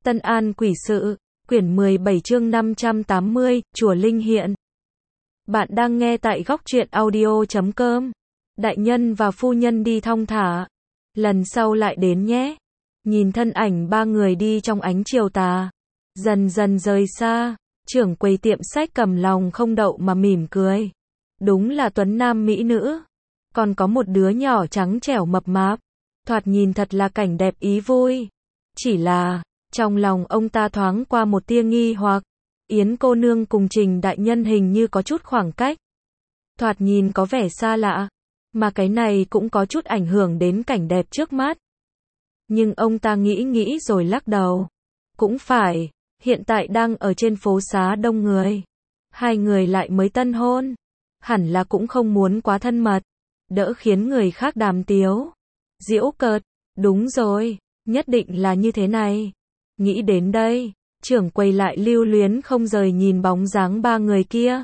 Tân An Quỷ Sự, quyển 17 chương 580, Chùa Linh Hiện. Bạn đang nghe tại góc truyện audio.com. Đại nhân và phu nhân đi thong thả. Lần sau lại đến nhé. Nhìn thân ảnh ba người đi trong ánh chiều tà. Dần dần rời xa. Trưởng quầy tiệm sách cầm lòng không đậu mà mỉm cười. Đúng là tuấn nam mỹ nữ. Còn có một đứa nhỏ trắng trẻo mập mạp. Thoạt nhìn thật là cảnh đẹp ý vui. Chỉ là, trong lòng ông ta thoáng qua một tia nghi hoặc. Yến cô nương cùng Trình đại nhân hình như có chút khoảng cách. Thoạt nhìn có vẻ xa lạ. Mà cái này cũng có chút ảnh hưởng đến cảnh đẹp trước mắt. Nhưng ông ta nghĩ rồi lắc đầu. Cũng phải, hiện tại đang ở trên phố xá đông người. Hai người lại mới tân hôn. Hẳn là cũng không muốn quá thân mật. Đỡ khiến người khác đàm tiếu. Giễu cợt, đúng rồi, nhất định là như thế này. Nghĩ đến đây, trưởng quầy lại lưu luyến không rời nhìn bóng dáng ba người kia.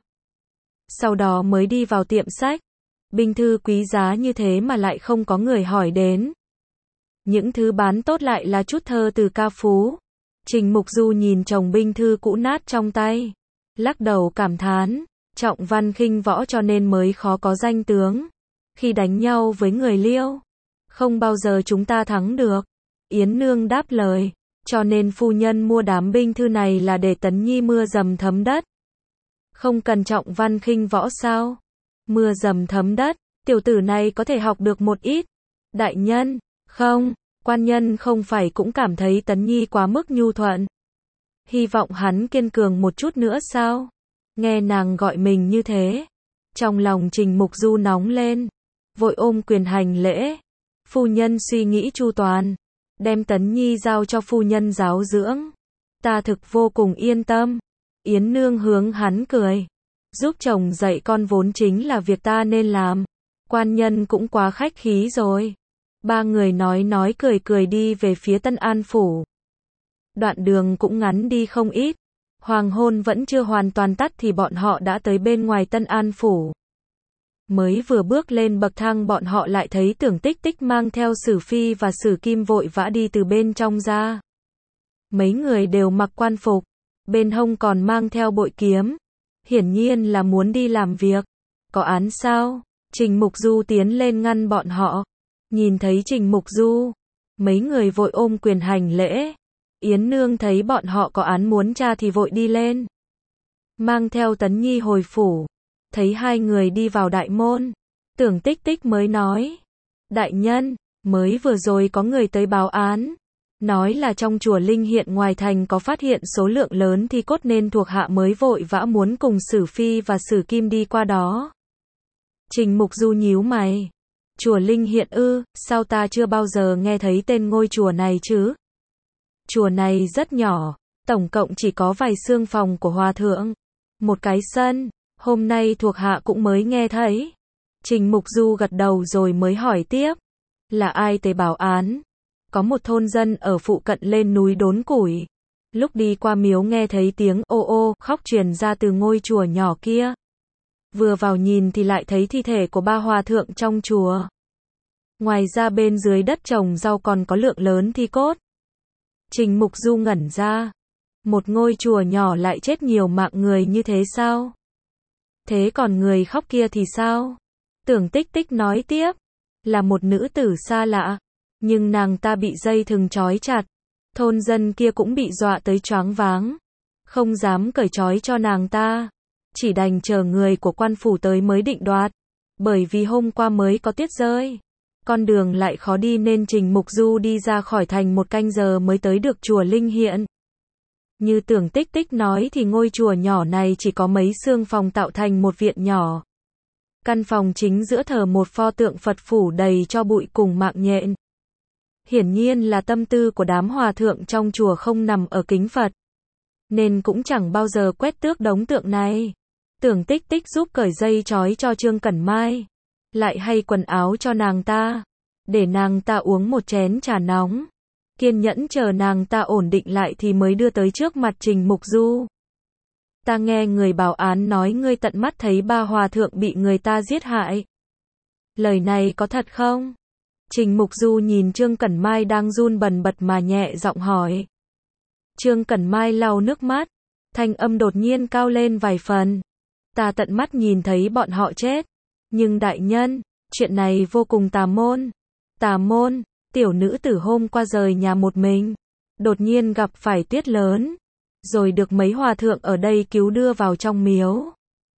Sau đó mới đi vào tiệm sách. Binh thư quý giá như thế mà lại không có người hỏi đến. Những thứ bán tốt lại là chút thơ từ ca phú. Trình Mục Du nhìn chồng binh thư cũ nát trong tay. Lắc đầu cảm thán, trọng văn khinh võ cho nên mới khó có danh tướng. Khi đánh nhau với người Liêu, không bao giờ chúng ta thắng được. Yến Nương đáp lời, cho nên phu nhân mua đám binh thư này là để Tấn Nhi mưa dầm thấm đất. Không cần trọng văn khinh võ sao? Mưa dầm thấm đất, tiểu tử này có thể học được một ít. Đại nhân, không, quan nhân không phải cũng cảm thấy Tấn Nhi quá mức nhu thuận. Hy vọng hắn kiên cường một chút nữa sao? Nghe nàng gọi mình như thế, trong lòng Trình Mục Du nóng lên, vội ôm quyền hành lễ. Phu nhân suy nghĩ chu toàn, đem Tấn Nhi giao cho phu nhân giáo dưỡng. Ta thực vô cùng yên tâm. Yến Nương hướng hắn cười. Giúp chồng dạy con vốn chính là việc ta nên làm. Quan nhân cũng quá khách khí rồi. Ba người nói cười đi về phía Tân An Phủ. Đoạn đường cũng ngắn đi không ít. Hoàng hôn vẫn chưa hoàn toàn tắt thì bọn họ đã tới bên ngoài Tân An Phủ. Mới vừa bước lên bậc thang bọn họ lại thấy Tưởng Tích Tích mang theo Sử Phi và Sử Kim vội vã đi từ bên trong ra. Mấy người đều mặc quan phục, bên hông còn mang theo bội kiếm. Hiển nhiên là muốn đi làm việc. Có án sao? Trình Mục Du tiến lên ngăn bọn họ. Nhìn thấy Trình Mục Du, mấy người vội ôm quyền hành lễ. Yến Nương thấy bọn họ có án muốn tra thì vội đi lên. Mang theo Tấn Nhi hồi phủ. Thấy hai người đi vào đại môn, Tưởng Tích Tích mới nói. Đại nhân, mới vừa rồi có người tới báo án. Nói là trong chùa Linh Hiện ngoài thành có phát hiện số lượng lớn thi cốt nên thuộc hạ mới vội vã muốn cùng Sử Phi và Sử Kim đi qua đó. Trình Mục Du nhíu mày. Chùa Linh Hiện ư, sao ta chưa bao giờ nghe thấy tên ngôi chùa này chứ? Chùa này rất nhỏ, tổng cộng chỉ có vài xương phòng của hòa thượng. Một cái sân. Hôm nay thuộc hạ cũng mới nghe thấy. Trình Mục Du gật đầu rồi mới hỏi tiếp. Là ai tới báo án? Có một thôn dân ở phụ cận lên núi đốn củi. Lúc đi qua miếu nghe thấy tiếng ô ô khóc truyền ra từ ngôi chùa nhỏ kia. Vừa vào nhìn thì lại thấy thi thể của ba hòa thượng trong chùa. Ngoài ra bên dưới đất trồng rau còn có lượng lớn thi cốt. Trình Mục Du ngẩn ra. Một ngôi chùa nhỏ lại chết nhiều mạng người như thế sao? Thế còn người khóc kia thì sao? Tưởng Tích Tích nói tiếp. Là một nữ tử xa lạ. Nhưng nàng ta bị dây thừng trói chặt. Thôn dân kia cũng bị dọa tới choáng váng. Không dám cởi trói cho nàng ta. Chỉ đành chờ người của quan phủ tới mới định đoạt. Bởi vì hôm qua mới có tuyết rơi. Con đường lại khó đi nên Trình Mục Du đi ra khỏi thành một canh giờ mới tới được chùa Linh Hiện. Như Tưởng Tích Tích nói thì ngôi chùa nhỏ này chỉ có mấy xương phòng tạo thành một viện nhỏ. Căn phòng chính giữa thờ một pho tượng Phật phủ đầy cho bụi cùng mạng nhện. Hiển nhiên là tâm tư của đám hòa thượng trong chùa không nằm ở kính Phật. Nên cũng chẳng bao giờ quét tước đống tượng này. Tưởng Tích Tích giúp cởi dây trói cho Trương Cẩn Mai. Lại hay quần áo cho nàng ta. Để nàng ta uống một chén trà nóng. Kiên nhẫn chờ nàng ta ổn định lại thì mới đưa tới trước mặt Trình Mục Du. Ta nghe người báo án nói ngươi tận mắt thấy ba hòa thượng bị người ta giết hại. Lời này có thật không? Trình Mục Du nhìn Trương Cẩn Mai đang run bần bật mà nhẹ giọng hỏi. Trương Cẩn Mai lau nước mắt, thanh âm đột nhiên cao lên vài phần. Ta tận mắt nhìn thấy bọn họ chết. Nhưng đại nhân, chuyện này vô cùng tà môn. Tà môn, tiểu nữ tử hôm qua rời nhà một mình. Đột nhiên gặp phải tuyết lớn. Rồi được mấy hòa thượng ở đây cứu đưa vào trong miếu.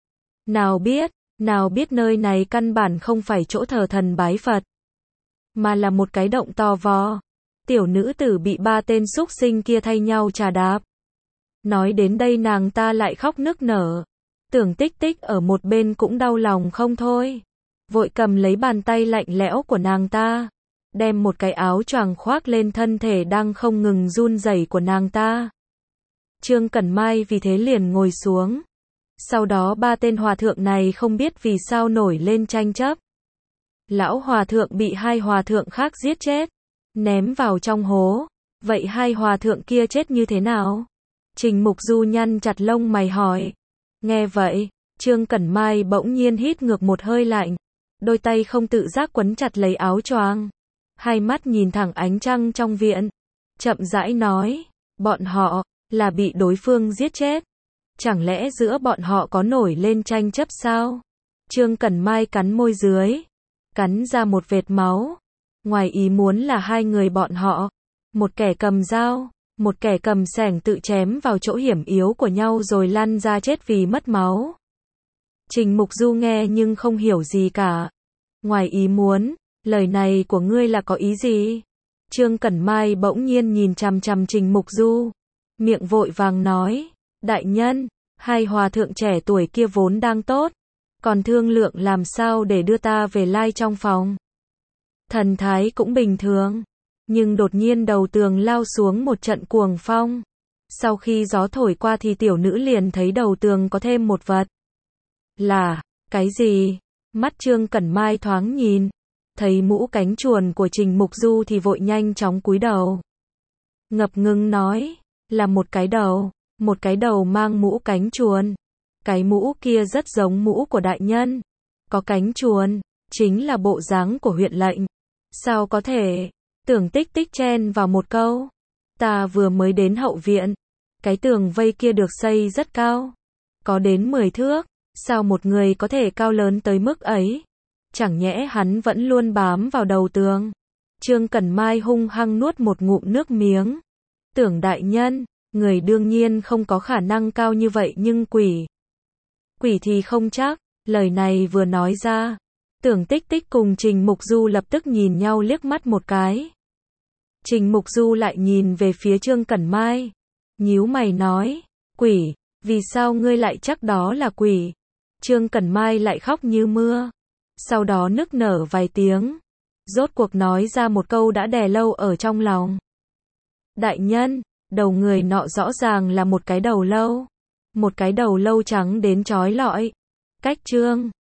Nào biết nơi này căn bản không phải chỗ thờ thần bái Phật. Mà là một cái động to vò. Tiểu nữ tử bị 3 tên súc sinh kia thay nhau trà đạp. Nói đến đây nàng ta lại khóc nức nở. Tưởng Tích Tích ở một bên cũng đau lòng không thôi. Vội cầm lấy bàn tay lạnh lẽo của nàng ta. Đem một cái áo choàng khoác lên thân thể đang không ngừng run rẩy của nàng ta. Trương Cẩn Mai vì thế liền ngồi xuống. Sau đó 3 tên hòa thượng này không biết vì sao nổi lên tranh chấp. Lão hòa thượng bị 2 hòa thượng khác giết chết. Ném vào trong hố. Vậy 2 hòa thượng kia chết như thế nào? Trình Mục Du nhăn chặt lông mày hỏi. Nghe vậy, Trương Cẩn Mai bỗng nhiên hít ngược một hơi lạnh. Đôi tay không tự giác quấn chặt lấy áo choàng. Hai mắt nhìn thẳng ánh trăng trong viện. Chậm rãi nói. Bọn họ, là bị đối phương giết chết. Chẳng lẽ giữa bọn họ có nổi lên tranh chấp sao? Trương Cẩn Mai cắn môi dưới. Cắn ra một vệt máu. Ngoài ý muốn là 2 người bọn họ. Một kẻ cầm dao, một kẻ cầm xẻng tự chém vào chỗ hiểm yếu của nhau rồi lăn ra chết vì mất máu. Trình Mục Du nghe nhưng không hiểu gì cả. Ngoài ý muốn, lời này của ngươi là có ý gì? Trương Cẩn Mai bỗng nhiên nhìn chằm chằm Trình Mục Du. Miệng vội vàng nói. Đại nhân, 2 hòa thượng trẻ tuổi kia vốn đang tốt. Còn thương lượng làm sao để đưa ta về lai trong phòng. Thần thái cũng bình thường. Nhưng đột nhiên đầu tường lao xuống một trận cuồng phong. Sau khi gió thổi qua thì tiểu nữ liền thấy đầu tường có thêm một vật. Là, cái gì? Mắt Trương Cẩn Mai thoáng nhìn. Thấy mũ cánh chuồn của Trình Mục Du thì vội nhanh chóng cúi đầu. Ngập ngừng nói, là một cái đầu mang mũ cánh chuồn. Cái mũ kia rất giống mũ của đại nhân. Có cánh chuồn, chính là bộ dáng của huyện lệnh. Sao có thể? Tưởng Tích Tích chen vào một câu. Ta vừa mới đến hậu viện. Cái tường vây kia được xây rất cao. Có đến 10 thước. Sao một người có thể cao lớn tới mức ấy? Chẳng nhẽ hắn vẫn luôn bám vào đầu tường. Trương Cẩn Mai hung hăng nuốt một ngụm nước miếng. Tưởng đại nhân, người đương nhiên không có khả năng cao như vậy nhưng quỷ thì không chắc. Lời này vừa nói ra. Tưởng Tích Tích cùng Trình Mục Du lập tức nhìn nhau liếc mắt một cái. Trình Mục Du lại nhìn về phía Trương Cẩn Mai. Nhíu mày nói. Quỷ, vì sao ngươi lại chắc đó là quỷ? Trương Cẩn Mai lại khóc như mưa. Sau đó nức nở vài tiếng. Rốt cuộc nói ra một câu đã đè lâu ở trong lòng. Đại nhân, đầu người nọ rõ ràng là một cái đầu lâu. Một cái đầu lâu trắng đến chói lọi. Cách Trương